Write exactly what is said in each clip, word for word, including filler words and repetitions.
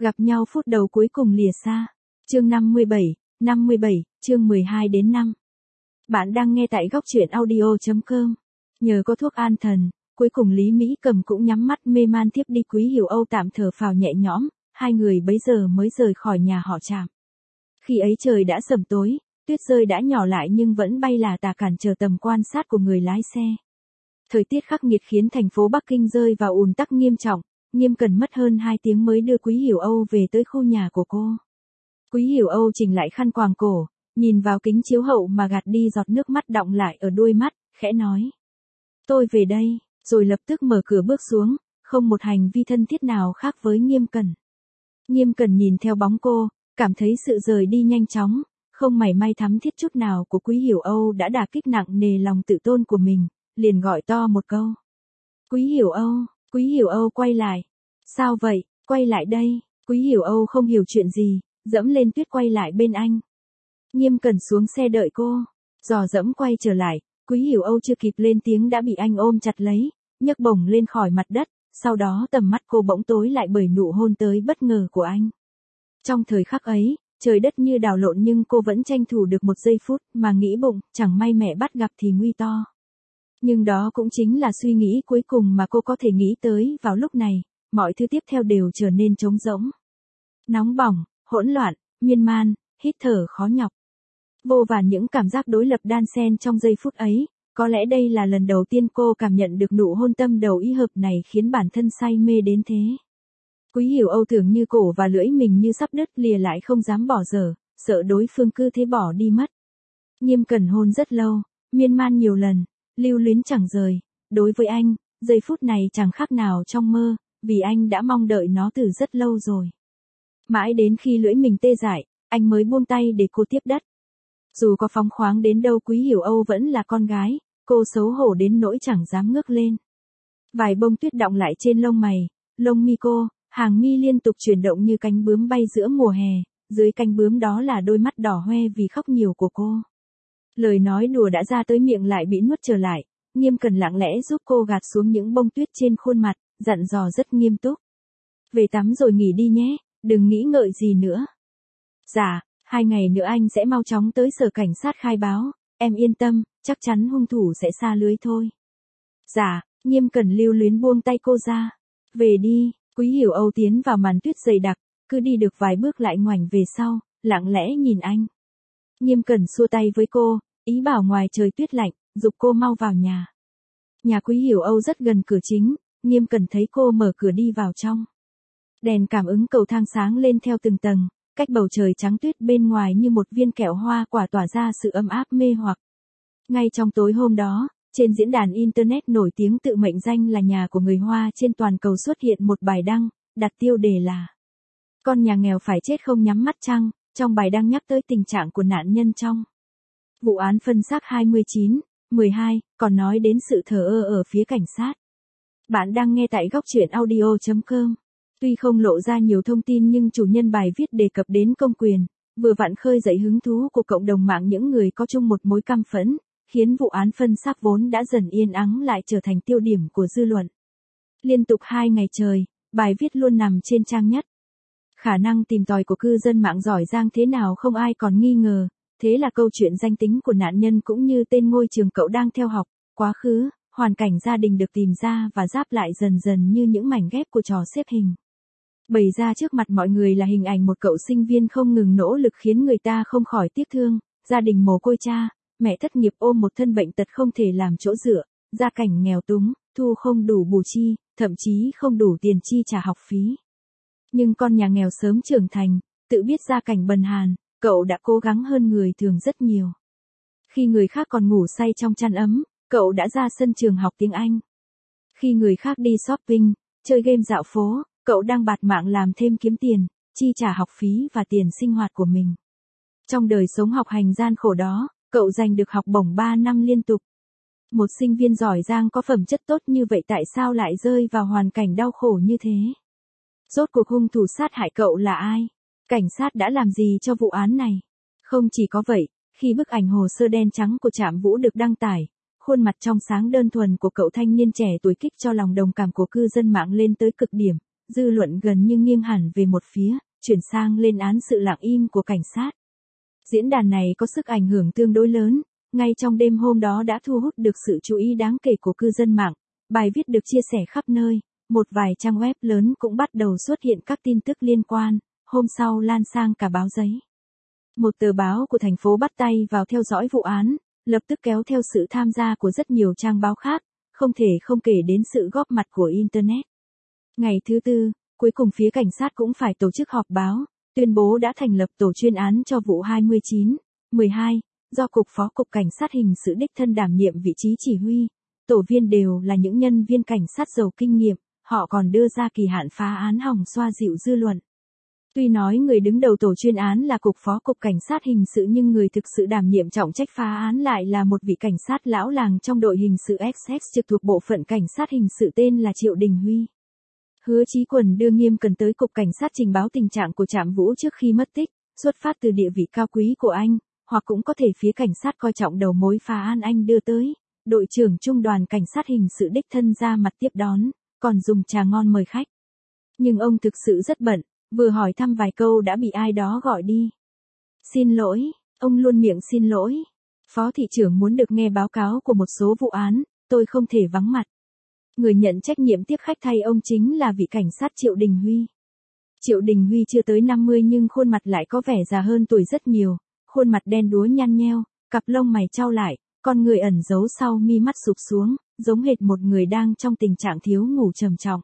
Gặp nhau phút đầu cuối cùng lìa xa. Chương năm mươi bảy, năm mươi bảy, chương mười hai đến năm. Bạn đang nghe tại góc truyện audio chấm com. Nhờ có thuốc an thần, cuối cùng Lý Mỹ Cầm cũng nhắm mắt mê man tiếp đi. Quý Hiểu Âu tạm thở phào nhẹ nhõm, hai người bấy giờ mới rời khỏi nhà họ Trạm. Khi ấy trời đã sầm tối, tuyết rơi đã nhỏ lại nhưng vẫn bay là tà cản trở tầm quan sát của người lái xe. Thời tiết khắc nghiệt khiến thành phố Bắc Kinh rơi vào ùn tắc nghiêm trọng, Nghiêm Cần mất hơn hai tiếng mới đưa Quý Hiểu Âu về tới khu nhà của cô. Quý Hiểu Âu chỉnh lại khăn quàng cổ, nhìn vào kính chiếu hậu mà gạt đi giọt nước mắt đọng lại ở đôi mắt, khẽ nói. Tôi về đây, rồi lập tức mở cửa bước xuống, không một hành vi thân thiết nào khác với Nghiêm Cần. Nghiêm Cần nhìn theo bóng cô, cảm thấy sự rời đi nhanh chóng, không mảy may thắm thiết chút nào của Quý Hiểu Âu đã đả kích nặng nề lòng tự tôn của mình, liền gọi to một câu. Quý Hiểu Âu, Quý Hiểu Âu quay lại. Sao vậy, quay lại đây. Quý Hiểu Âu không hiểu chuyện gì, dẫm lên tuyết quay lại bên anh. Nghiêm Cần xuống xe đợi cô, dò dẫm quay trở lại, Quý Hiểu Âu chưa kịp lên tiếng đã bị anh ôm chặt lấy, nhấc bổng lên khỏi mặt đất, sau đó tầm mắt cô bỗng tối lại bởi nụ hôn tới bất ngờ của anh. Trong thời khắc ấy, trời đất như đảo lộn nhưng cô vẫn tranh thủ được một giây phút mà nghĩ bụng, chẳng may mẹ bắt gặp thì nguy to. Nhưng đó cũng chính là suy nghĩ cuối cùng mà cô có thể nghĩ tới vào lúc này, mọi thứ tiếp theo đều trở nên trống rỗng. Nóng bỏng, hỗn loạn, miên man, hít thở khó nhọc. Vô vàn những cảm giác đối lập đan xen trong giây phút ấy, có lẽ đây là lần đầu tiên cô cảm nhận được nụ hôn tâm đầu ý hợp này khiến bản thân say mê đến thế. Quý Hiểu Âu tưởng như cổ và lưỡi mình như sắp đứt lìa lại không dám bỏ dở, sợ đối phương cứ thế bỏ đi mất. Nghiêm Cần hôn rất lâu, miên man nhiều lần, lưu luyến chẳng rời, đối với anh, giây phút này chẳng khác nào trong mơ, vì anh đã mong đợi nó từ rất lâu rồi. Mãi đến khi lưỡi mình tê dại, anh mới buông tay để cô tiếp đất. Dù có phóng khoáng đến đâu Quý Hiểu Âu vẫn là con gái, cô xấu hổ đến nỗi chẳng dám ngước lên. Vài bông tuyết đọng lại trên lông mày, lông mi cô, hàng mi liên tục chuyển động như cánh bướm bay giữa mùa hè, dưới cánh bướm đó là đôi mắt đỏ hoe vì khóc nhiều của cô. Lời nói đùa đã ra tới miệng lại bị nuốt trở lại, Nghiêm Cần lặng lẽ giúp cô gạt xuống những bông tuyết trên khuôn mặt, dặn dò rất nghiêm túc. Về tắm rồi nghỉ đi nhé, đừng nghĩ ngợi gì nữa. Dạ, hai ngày nữa anh sẽ mau chóng tới sở cảnh sát khai báo, em yên tâm, chắc chắn hung thủ sẽ sa lưới thôi. Dạ, Nghiêm Cần lưu luyến buông tay cô ra. Về đi, Quý Hiểu Âu tiến vào màn tuyết dày đặc, cứ đi được vài bước lại ngoảnh về sau, lặng lẽ nhìn anh. Nghiêm Cần xua tay với cô, ý bảo ngoài trời tuyết lạnh, giục cô mau vào nhà. Nhà Quý Hiểu Âu rất gần cửa chính, Nghiêm Cần thấy cô mở cửa đi vào trong. Đèn cảm ứng cầu thang sáng lên theo từng tầng, cách bầu trời trắng tuyết bên ngoài như một viên kẹo hoa quả tỏa ra sự ấm áp mê hoặc. Ngay trong tối hôm đó, trên diễn đàn Internet nổi tiếng tự mệnh danh là nhà của người Hoa trên toàn cầu xuất hiện một bài đăng, đặt tiêu đề là Con nhà nghèo phải chết không nhắm mắt chăng, trong bài đăng nhắc tới tình trạng của nạn nhân trong vụ án phân xác hai mươi chín, mười hai, còn nói đến sự thờ ơ ở phía cảnh sát. Bạn đang nghe tại góc truyện audio chấm com. Tuy không lộ ra nhiều thông tin nhưng chủ nhân bài viết đề cập đến công quyền, vừa vặn khơi dậy hứng thú của cộng đồng mạng những người có chung một mối căm phẫn, khiến vụ án phân xác vốn đã dần yên ắng lại trở thành tiêu điểm của dư luận. Liên tục hai ngày trời, bài viết luôn nằm trên trang nhất. Khả năng tìm tòi của cư dân mạng giỏi giang thế nào không ai còn nghi ngờ, thế là câu chuyện danh tính của nạn nhân cũng như tên ngôi trường cậu đang theo học, quá khứ, hoàn cảnh gia đình được tìm ra và ráp lại dần dần như những mảnh ghép của trò xếp hình. Bày ra trước mặt mọi người là hình ảnh một cậu sinh viên không ngừng nỗ lực khiến người ta không khỏi tiếc thương, gia đình mồ côi cha, mẹ thất nghiệp ôm một thân bệnh tật không thể làm chỗ dựa, gia cảnh nghèo túng, thu không đủ bù chi, thậm chí không đủ tiền chi trả học phí. Nhưng con nhà nghèo sớm trưởng thành, tự biết gia cảnh bần hàn, cậu đã cố gắng hơn người thường rất nhiều. Khi người khác còn ngủ say trong chăn ấm, cậu đã ra sân trường học tiếng Anh. Khi người khác đi shopping, chơi game dạo phố, cậu đang bạt mạng làm thêm kiếm tiền, chi trả học phí và tiền sinh hoạt của mình. Trong đời sống học hành gian khổ đó, cậu giành được học bổng ba năm liên tục. Một sinh viên giỏi giang có phẩm chất tốt như vậy tại sao lại rơi vào hoàn cảnh đau khổ như thế? Rốt cuộc hung thủ sát hại cậu là ai? Cảnh sát đã làm gì cho vụ án này? Không chỉ có vậy, khi bức ảnh hồ sơ đen trắng của Trạm Vũ được đăng tải, khuôn mặt trong sáng đơn thuần của cậu thanh niên trẻ tuổi kích cho lòng đồng cảm của cư dân mạng lên tới cực điểm, dư luận gần như nghiêng hẳn về một phía, chuyển sang lên án sự lặng im của cảnh sát. Diễn đàn này có sức ảnh hưởng tương đối lớn, ngay trong đêm hôm đó đã thu hút được sự chú ý đáng kể của cư dân mạng. Bài viết được chia sẻ khắp nơi, một vài trang web lớn cũng bắt đầu xuất hiện các tin tức liên quan, hôm sau lan sang cả báo giấy. Một tờ báo của thành phố bắt tay vào theo dõi vụ án, lập tức kéo theo sự tham gia của rất nhiều trang báo khác, không thể không kể đến sự góp mặt của Internet. Ngày thứ tư, cuối cùng phía cảnh sát cũng phải tổ chức họp báo, tuyên bố đã thành lập tổ chuyên án cho vụ hai mươi chín mười hai, do Cục Phó Cục Cảnh sát Hình sự đích thân đảm nhiệm vị trí chỉ huy. Tổ viên đều là những nhân viên cảnh sát giàu kinh nghiệm, họ còn đưa ra kỳ hạn phá án hòng xoa dịu dư luận. Tuy nói người đứng đầu tổ chuyên án là Cục Phó Cục Cảnh sát Hình sự nhưng người thực sự đảm nhiệm trọng trách phá án lại là một vị cảnh sát lão làng trong đội hình sự ét ét trực thuộc Bộ phận Cảnh sát Hình sự tên là Triệu Đình Huy. Hứa Chí Quần đưa Nghiêm Cần tới Cục Cảnh sát trình báo tình trạng của Trạm Vũ trước khi mất tích, xuất phát từ địa vị cao quý của anh, hoặc cũng có thể phía cảnh sát coi trọng đầu mối phá án anh đưa tới. Đội trưởng trung đoàn cảnh sát hình sự đích thân ra mặt tiếp đón, còn dùng trà ngon mời khách. Nhưng ông thực sự rất bận, vừa hỏi thăm vài câu đã bị ai đó gọi đi. Xin lỗi, ông luôn miệng xin lỗi. Phó thị trưởng muốn được nghe báo cáo của một số vụ án, tôi không thể vắng mặt. Người nhận trách nhiệm tiếp khách thay ông chính là vị cảnh sát Triệu Đình Huy. Triệu Đình Huy chưa tới năm mươi nhưng khuôn mặt lại có vẻ già hơn tuổi rất nhiều, khuôn mặt đen đúa nhăn nheo, cặp lông mày chau lại. Con người ẩn giấu sau mi mắt sụp xuống, giống hệt một người đang trong tình trạng thiếu ngủ trầm trọng.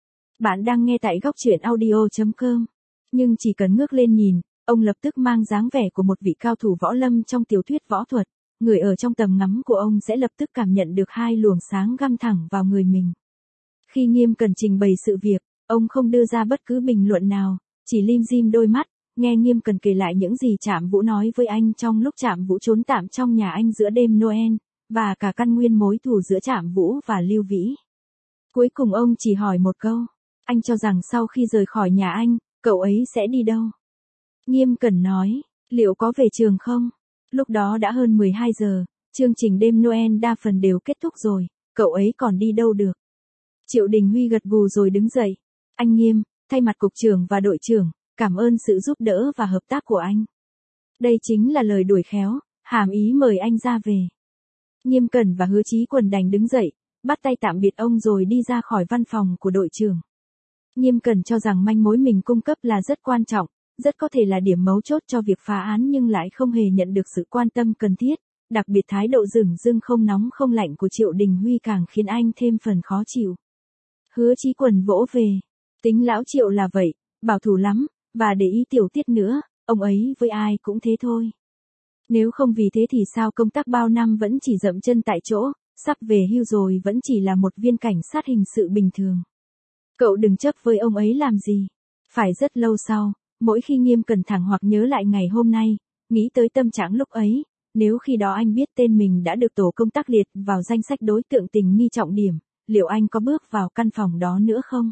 Bạn đang nghe tại góc truyện audio chấm com. Nhưng chỉ cần ngước lên nhìn, ông lập tức mang dáng vẻ của một vị cao thủ võ lâm trong tiểu thuyết võ thuật. Người ở trong tầm ngắm của ông sẽ lập tức cảm nhận được hai luồng sáng găm thẳng vào người mình. Khi Nghiêm Cần trình bày sự việc, ông không đưa ra bất cứ bình luận nào, chỉ lim dim đôi mắt. Nghe Nghiêm Cần kể lại những gì Trạm Vũ nói với anh trong lúc Trạm Vũ trốn tạm trong nhà anh giữa đêm Noel, và cả căn nguyên mối thù giữa Trạm Vũ và Lưu Vĩ. Cuối cùng ông chỉ hỏi một câu, anh cho rằng sau khi rời khỏi nhà anh, cậu ấy sẽ đi đâu? Nghiêm Cần nói, liệu có về trường không? Lúc đó đã hơn mười hai giờ, chương trình đêm Noel đa phần đều kết thúc rồi, cậu ấy còn đi đâu được? Triệu Đình Huy gật gù rồi đứng dậy. Anh Nghiêm, thay mặt cục trưởng và đội trưởng, cảm ơn sự giúp đỡ và hợp tác của anh. Đây chính là lời đuổi khéo, hàm ý mời anh ra về. Nghiêm Cần và Hứa Chí Quần đành đứng dậy, bắt tay tạm biệt ông rồi đi ra khỏi văn phòng của đội trưởng. Nghiêm Cần cho rằng manh mối mình cung cấp là rất quan trọng, rất có thể là điểm mấu chốt cho việc phá án nhưng lại không hề nhận được sự quan tâm cần thiết, đặc biệt thái độ dửng dưng không nóng không lạnh của Triệu Đình Huy càng khiến anh thêm phần khó chịu. Hứa Chí Quần vỗ về, tính lão Triệu là vậy, bảo thủ lắm. Và để ý tiểu tiết nữa, ông ấy với ai cũng thế thôi. Nếu không vì thế thì sao công tác bao năm vẫn chỉ dậm chân tại chỗ, sắp về hưu rồi vẫn chỉ là một viên cảnh sát hình sự bình thường. Cậu đừng chấp với ông ấy làm gì. Phải rất lâu sau, mỗi khi Nghiêm Cần thẳng hoặc nhớ lại ngày hôm nay, nghĩ tới tâm trạng lúc ấy, nếu khi đó anh biết tên mình đã được tổ công tác liệt vào danh sách đối tượng tình nghi trọng điểm, liệu anh có bước vào căn phòng đó nữa không?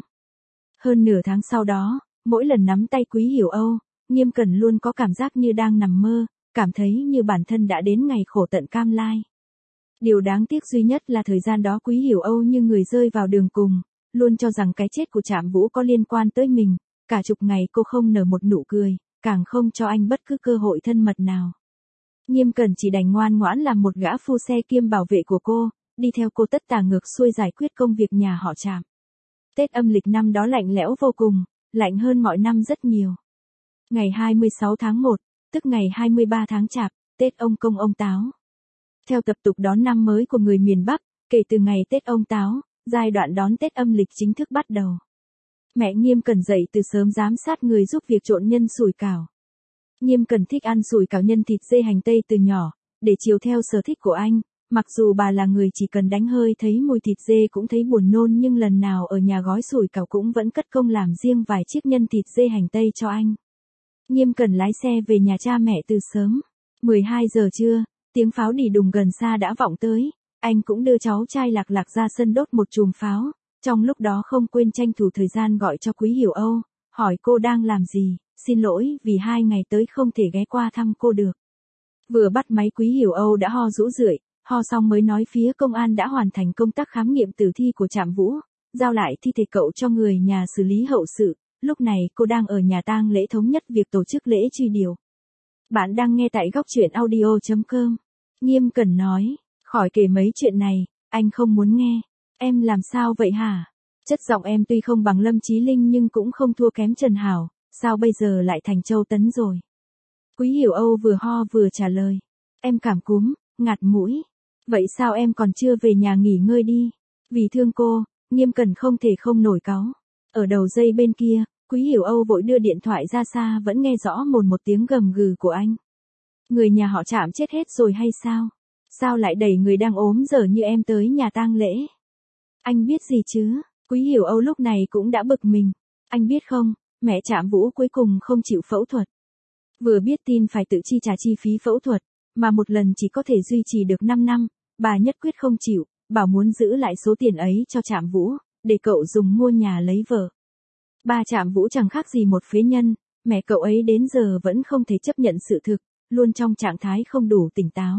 Hơn nửa tháng sau đó, mỗi lần nắm tay Quý Hiểu Âu, Nghiêm Cần luôn có cảm giác như đang nằm mơ, cảm thấy như bản thân đã đến ngày khổ tận cam lai. Điều đáng tiếc duy nhất là thời gian đó Quý Hiểu Âu như người rơi vào đường cùng, luôn cho rằng cái chết của Trạm Vũ có liên quan tới mình, cả chục ngày cô không nở một nụ cười, càng không cho anh bất cứ cơ hội thân mật nào. Nghiêm Cần chỉ đành ngoan ngoãn làm một gã phu xe kiêm bảo vệ của cô, đi theo cô tất tả ngược xuôi giải quyết công việc nhà họ Trạm. Tết âm lịch năm đó lạnh lẽo vô cùng, lạnh hơn mọi năm rất nhiều. Ngày hai mươi sáu tháng một, tức ngày hai mươi ba tháng Chạp, Tết Ông Công Ông Táo. Theo tập tục đón năm mới của người miền Bắc, kể từ ngày Tết Ông Táo, giai đoạn đón Tết âm lịch chính thức bắt đầu. Mẹ Nghiêm Cần dậy từ sớm giám sát người giúp việc trộn nhân sủi cảo. Nghiêm Cần thích ăn sủi cảo nhân thịt dê hành tây từ nhỏ, để chiều theo sở thích của anh. Mặc dù bà là người chỉ cần đánh hơi thấy mùi thịt dê cũng thấy buồn nôn nhưng lần nào ở nhà gói sủi cảo cũng vẫn cất công làm riêng vài chiếc nhân thịt dê hành tây cho anh. Nghiêm Cần lái xe về nhà cha mẹ từ sớm. mười hai giờ trưa, tiếng pháo đỉ đùng gần xa đã vọng tới. Anh cũng đưa cháu trai Lạc Lạc ra sân đốt một chùm pháo. Trong lúc đó không quên tranh thủ thời gian gọi cho Quý Hiểu Âu, hỏi cô đang làm gì, xin lỗi vì hai ngày tới không thể ghé qua thăm cô được. Vừa bắt máy Quý Hiểu Âu đã ho rũ rượi, ho xong mới nói phía công an đã hoàn thành công tác khám nghiệm tử thi của Trạm Vũ, giao lại thi thể cậu cho người nhà xử lý hậu sự. Lúc này cô đang ở nhà tang lễ thống nhất việc tổ chức lễ truy điệu. Bạn đang nghe tại góc truyện audio chấm com. Nghiêm Cẩn nói, khỏi kể mấy chuyện này, anh không muốn nghe. Em làm sao vậy hả? Chất giọng em tuy không bằng Lâm Chí Linh nhưng cũng không thua kém Trần Hảo, sao bây giờ lại thành Châu Tấn rồi? Quý Hiểu Âu vừa ho vừa trả lời. Em cảm cúm, ngạt mũi. Vậy sao em còn chưa về nhà nghỉ ngơi đi? Vì thương cô, Nghiêm Cẩn không thể không nổi cáu. Ở đầu dây bên kia, Quý Hiểu Âu vội đưa điện thoại ra xa vẫn nghe rõ một một tiếng gầm gừ của anh. Người nhà họ Trạm chết hết rồi hay sao? Sao lại đẩy người đang ốm dở như em tới nhà tang lễ? Anh biết gì chứ? Quý Hiểu Âu lúc này cũng đã bực mình. Anh biết không, mẹ Trạm Vũ cuối cùng không chịu phẫu thuật. Vừa biết tin phải tự chi trả chi phí phẫu thuật, mà một lần chỉ có thể duy trì được năm năm, bà nhất quyết không chịu, bảo muốn giữ lại số tiền ấy cho Trạm Vũ, để cậu dùng mua nhà lấy vợ. Ba Trạm Vũ chẳng khác gì một phế nhân, mẹ cậu ấy đến giờ vẫn không thể chấp nhận sự thực, luôn trong trạng thái không đủ tỉnh táo.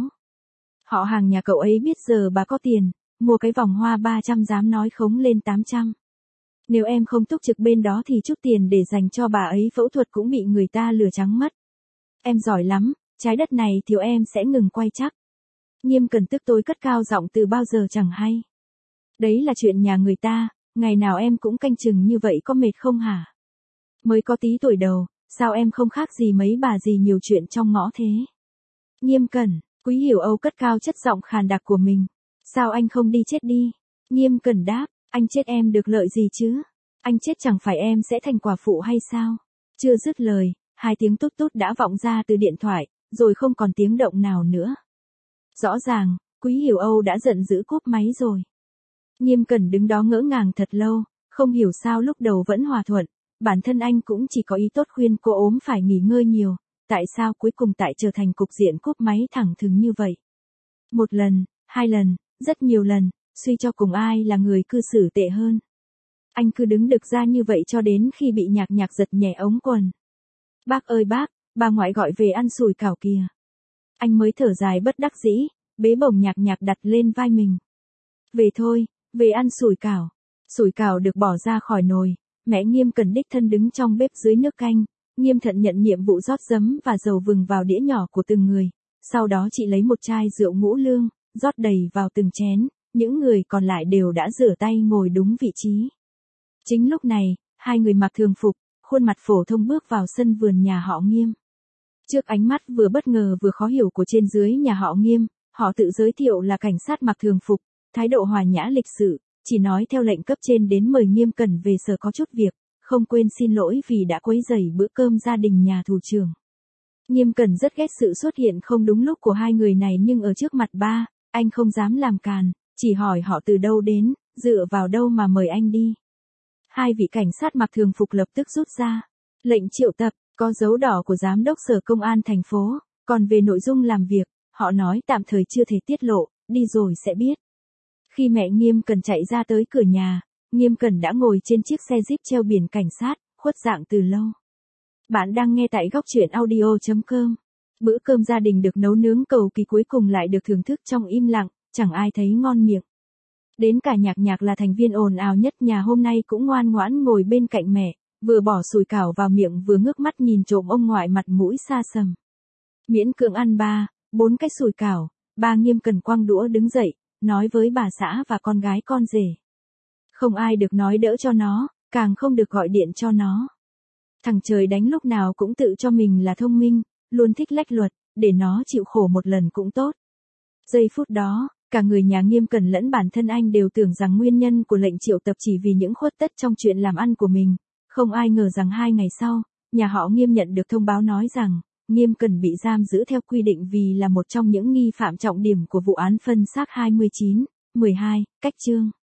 Họ hàng nhà cậu ấy biết giờ bà có tiền, mua cái vòng hoa ba trăm dám nói khống lên tám trăm. Nếu em không túc trực bên đó thì chút tiền để dành cho bà ấy phẫu thuật cũng bị người ta lừa trắng mất. Em giỏi lắm, trái đất này thiếu em sẽ ngừng quay chắc. Nghiêm Cẩn tức tối cất cao giọng từ bao giờ chẳng hay. Đấy là chuyện nhà người ta, ngày nào em cũng canh chừng như vậy có mệt không hả? Mới có tí tuổi đầu, sao em không khác gì mấy bà gì nhiều chuyện trong ngõ thế? Nghiêm Cẩn, Quý Hiểu Âu cất cao chất giọng khàn đặc của mình. Sao anh không đi chết đi? Nghiêm Cẩn đáp, anh chết em được lợi gì chứ? Anh chết chẳng phải em sẽ thành quả phụ hay sao? Chưa dứt lời, hai tiếng tút tút đã vọng ra từ điện thoại, rồi không còn tiếng động nào nữa. Rõ ràng, Quý Hiểu Âu đã giận dữ cúp máy rồi. Nghiêm Cẩn đứng đó ngỡ ngàng thật lâu, không hiểu sao lúc đầu vẫn hòa thuận, bản thân anh cũng chỉ có ý tốt khuyên cô ốm phải nghỉ ngơi nhiều, tại sao cuối cùng tại trở thành cục diện cúp máy thẳng thừng như vậy? Một lần, hai lần, rất nhiều lần, suy cho cùng ai là người cư xử tệ hơn. Anh cứ đứng đực ra như vậy cho đến khi bị Nhạc Nhạc giật nhẹ ống quần. Bác ơi bác, bà ngoại gọi về ăn sủi cảo kìa. Anh mới thở dài bất đắc dĩ, bế bổng Nhạc Nhạc đặt lên vai mình. Về thôi, về ăn sủi cảo. Sủi cảo được bỏ ra khỏi nồi, mẹ Nghiêm Cẩn đích thân đứng trong bếp dưới nước canh, nghiêm thận nhận nhiệm vụ rót giấm và dầu vừng vào đĩa nhỏ của từng người. Sau đó chị lấy một chai rượu ngũ lương, rót đầy vào từng chén, những người còn lại đều đã rửa tay ngồi đúng vị trí. Chính lúc này, hai người mặc thường phục, khuôn mặt phổ thông bước vào sân vườn nhà họ Nghiêm. Trước ánh mắt vừa bất ngờ vừa khó hiểu của trên dưới nhà họ Nghiêm, họ tự giới thiệu là cảnh sát mặc thường phục, thái độ hòa nhã lịch sự, chỉ nói theo lệnh cấp trên đến mời Nghiêm Cẩn về sở có chút việc, không quên xin lỗi vì đã quấy rầy bữa cơm gia đình nhà thủ trưởng. Nghiêm Cẩn rất ghét sự xuất hiện không đúng lúc của hai người này nhưng ở trước mặt ba, anh không dám làm càn, chỉ hỏi họ từ đâu đến, dựa vào đâu mà mời anh đi. Hai vị cảnh sát mặc thường phục lập tức rút ra lệnh triệu tập, có dấu đỏ của giám đốc sở công an thành phố, còn về nội dung làm việc, họ nói tạm thời chưa thể tiết lộ, đi rồi sẽ biết. Khi mẹ Nghiêm Cẩn chạy ra tới cửa nhà, Nghiêm Cẩn đã ngồi trên chiếc xe Jeep treo biển cảnh sát, khuất dạng từ lâu. Bạn đang nghe tại góc truyện audio chấm com. Bữa cơm gia đình được nấu nướng cầu kỳ cuối cùng lại được thưởng thức trong im lặng, chẳng ai thấy ngon miệng. Đến cả Nhạc Nhạc là thành viên ồn ào nhất nhà hôm nay cũng ngoan ngoãn ngồi bên cạnh mẹ, vừa bỏ sủi cảo vào miệng vừa ngước mắt nhìn trộm ông ngoại mặt mũi xa sầm. Miễn cưỡng ăn ba, bốn cái sủi cảo, ba Nghiêm Cẩn quăng đũa đứng dậy, nói với bà xã và con gái con rể. Không ai được nói đỡ cho nó, càng không được gọi điện cho nó. Thằng trời đánh lúc nào cũng tự cho mình là thông minh, luôn thích lách luật, để nó chịu khổ một lần cũng tốt. Giây phút đó, cả người nhà Nghiêm Cẩn lẫn bản thân anh đều tưởng rằng nguyên nhân của lệnh triệu tập chỉ vì những khuất tất trong chuyện làm ăn của mình. Không ai ngờ rằng hai ngày sau, nhà họ Nghiêm nhận được thông báo nói rằng, Nghiêm Cẩn bị giam giữ theo quy định vì là một trong những nghi phạm trọng điểm của vụ án phân xác hai mươi chín, mười hai, cách chương.